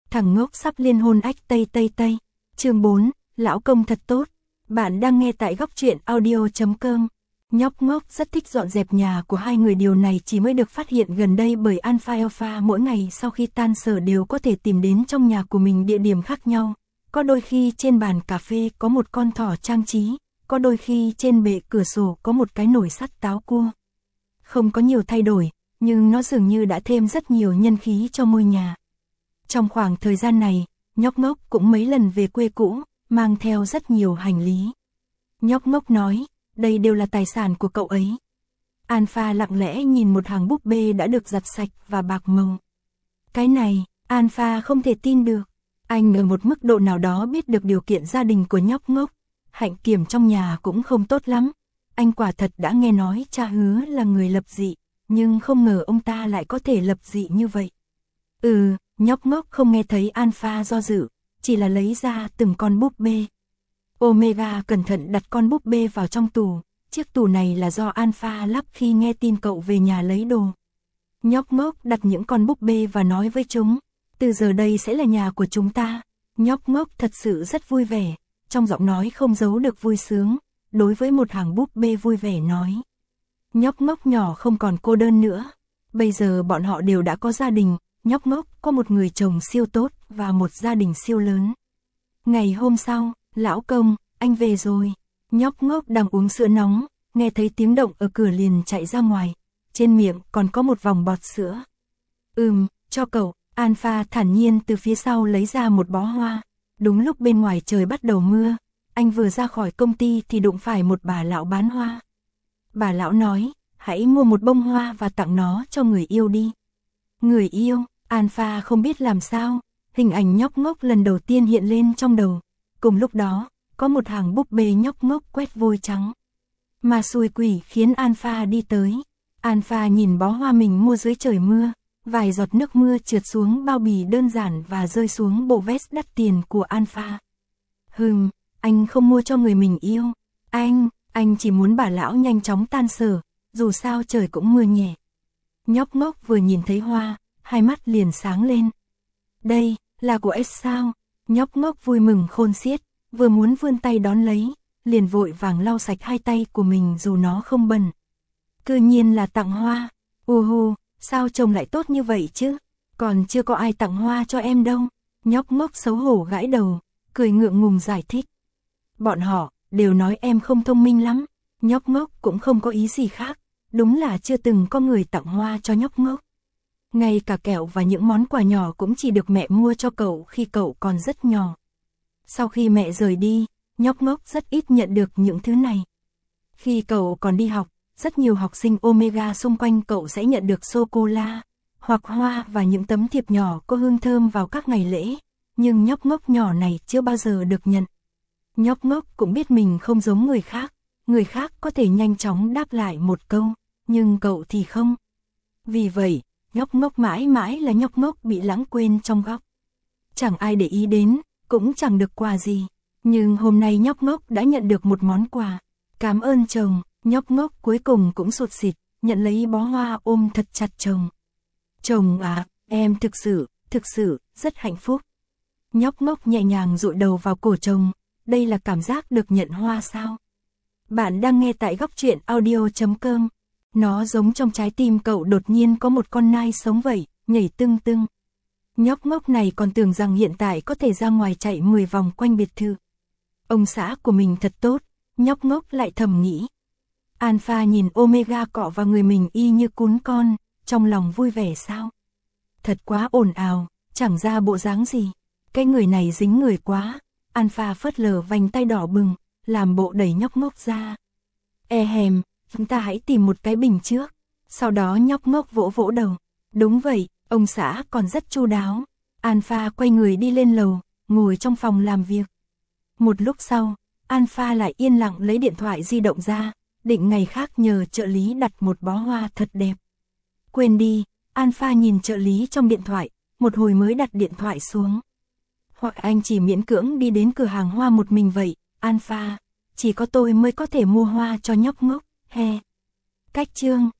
thằng ngốc sắp liên hôn ách tây tây tây. Chương 4, lão công thật tốt. Bạn đang nghe tại góc truyện audio.com. Nhóc ngốc rất thích dọn dẹp nhà của hai người, điều này chỉ mới được phát hiện gần đây bởi Alpha mỗi ngày sau khi tan sở đều có thể tìm đến trong nhà của mình địa điểm khác nhau. Có đôi khi trên bàn cà phê có một con thỏ trang trí, có đôi khi trên bệ cửa sổ có một cái nồi sắt táo cua. Không có nhiều thay đổi, nhưng nó dường như đã thêm rất nhiều nhân khí cho ngôi nhà. Trong khoảng thời gian này, nhóc ngốc cũng mấy lần về quê cũ, mang theo rất nhiều hành lý. Nhóc ngốc nói, đây đều là tài sản của cậu ấy. Alpha lặng lẽ nhìn một hàng búp bê đã được giặt sạch và bạc màu. Cái này, Alpha không thể tin được. Anh ở một mức độ nào đó biết được điều kiện gia đình của nhóc ngốc. Hạnh kiểm trong nhà cũng không tốt lắm. Anh quả thật đã nghe nói cha Hứa là người lập dị, nhưng không ngờ ông ta lại có thể lập dị như vậy. Nhóc ngốc không nghe thấy Alpha do dự, chỉ là lấy ra từng con búp bê. Omega cẩn thận đặt con búp bê vào trong tủ, chiếc tủ này là do Alpha lắp khi nghe tin cậu về nhà lấy đồ. Nhóc ngốc đặt những con búp bê và nói với chúng, từ giờ đây sẽ là nhà của chúng ta. Nhóc ngốc thật sự rất vui vẻ, trong giọng nói không giấu được vui sướng, đối với một hàng búp bê vui vẻ nói. Nhóc ngốc nhỏ không còn cô đơn nữa, bây giờ bọn họ đều đã có gia đình. Nhóc ngốc có một người chồng siêu tốt và một gia đình siêu lớn. Ngày hôm sau, lão công, anh về rồi. Nhóc ngốc đang uống sữa nóng, nghe thấy tiếng động ở cửa liền chạy ra ngoài. Trên miệng còn có một vòng bọt sữa. Cho cậu. Alpha thản nhiên từ phía sau lấy ra một bó hoa. Đúng lúc bên ngoài trời bắt đầu mưa, anh vừa ra khỏi công ty thì đụng phải một bà lão bán hoa. Bà lão nói, hãy mua một bông hoa và tặng nó cho người yêu đi. Người yêu? Alpha không biết làm sao, hình ảnh nhóc ngốc lần đầu tiên hiện lên trong đầu. Cùng lúc đó, có một hàng búp bê nhóc ngốc quét vôi trắng. Mà xui quỷ khiến Alpha đi tới. Alpha nhìn bó hoa mình mua dưới trời mưa, vài giọt nước mưa trượt xuống bao bì đơn giản và rơi xuống bộ vest đắt tiền của Alpha. Anh không mua cho người mình yêu. Anh chỉ muốn bà lão nhanh chóng tan sở, dù sao trời cũng mưa nhẹ. Nhóc ngốc vừa nhìn thấy hoa, hai mắt liền sáng lên. Đây, là của S sao? Nhóc ngốc vui mừng khôn xiết, vừa muốn vươn tay đón lấy, liền vội vàng lau sạch hai tay của mình dù nó không bẩn. Cư nhiên là tặng hoa. Sao chồng lại tốt như vậy chứ? Còn chưa có ai tặng hoa cho em đâu. Nhóc ngốc xấu hổ gãi đầu, cười ngượng ngùng giải thích. Bọn họ đều nói em không thông minh lắm. Nhóc ngốc cũng không có ý gì khác. Đúng là chưa từng có người tặng hoa cho nhóc ngốc. Ngay cả kẹo và những món quà nhỏ cũng chỉ được mẹ mua cho cậu khi cậu còn rất nhỏ. Sau khi mẹ rời đi, nhóc ngốc rất ít nhận được những thứ này. Khi cậu còn đi học, rất nhiều học sinh Omega xung quanh cậu sẽ nhận được sô-cô-la, hoặc hoa và những tấm thiệp nhỏ có hương thơm vào các ngày lễ. Nhưng nhóc ngốc nhỏ này chưa bao giờ được nhận. Nhóc ngốc cũng biết mình không giống người khác có thể nhanh chóng đáp lại một câu, nhưng cậu thì không. Vì vậy, nhóc ngốc mãi mãi là nhóc ngốc bị lãng quên trong góc. Chẳng ai để ý đến, cũng chẳng được quà gì. Nhưng hôm nay nhóc ngốc đã nhận được một món quà. Cảm ơn chồng. Nhóc ngốc cuối cùng cũng sụt sịt, nhận lấy bó hoa ôm thật chặt chồng. Chồng à, em thực sự, rất hạnh phúc. Nhóc ngốc nhẹ nhàng dụi đầu vào cổ chồng. Đây là cảm giác được nhận hoa sao? Bạn đang nghe tại góc truyện audio.com. Nó giống trong trái tim cậu đột nhiên có một con nai sống vậy, nhảy tưng tưng. Nhóc ngốc này còn tưởng rằng hiện tại có thể ra ngoài chạy 10 vòng quanh biệt thự. Ông xã của mình thật tốt, nhóc ngốc lại thầm nghĩ. Alpha nhìn Omega cọ vào người mình y như cún con, trong lòng vui vẻ sao? Thật quá ồn ào, chẳng ra bộ dáng gì. Cái người này dính người quá. Alpha phớt lờ vành tay đỏ bừng, làm bộ đẩy nhóc ngốc ra. Chúng ta hãy tìm một cái bình trước. Sau đó nhóc ngốc vỗ vỗ đầu. Đúng vậy, ông xã còn rất chu đáo. Alpha quay người đi lên lầu, ngồi trong phòng làm việc. Một lúc sau, Alpha lại yên lặng lấy điện thoại di động ra, định ngày khác nhờ trợ lý đặt một bó hoa thật đẹp. Quên đi, Alpha nhìn trợ lý trong điện thoại, một hồi mới đặt điện thoại xuống. Hoặc anh chỉ miễn cưỡng đi đến cửa hàng hoa một mình vậy, Alpha, chỉ có tôi mới có thể mua hoa cho nhóc ngốc, he. Cách chương.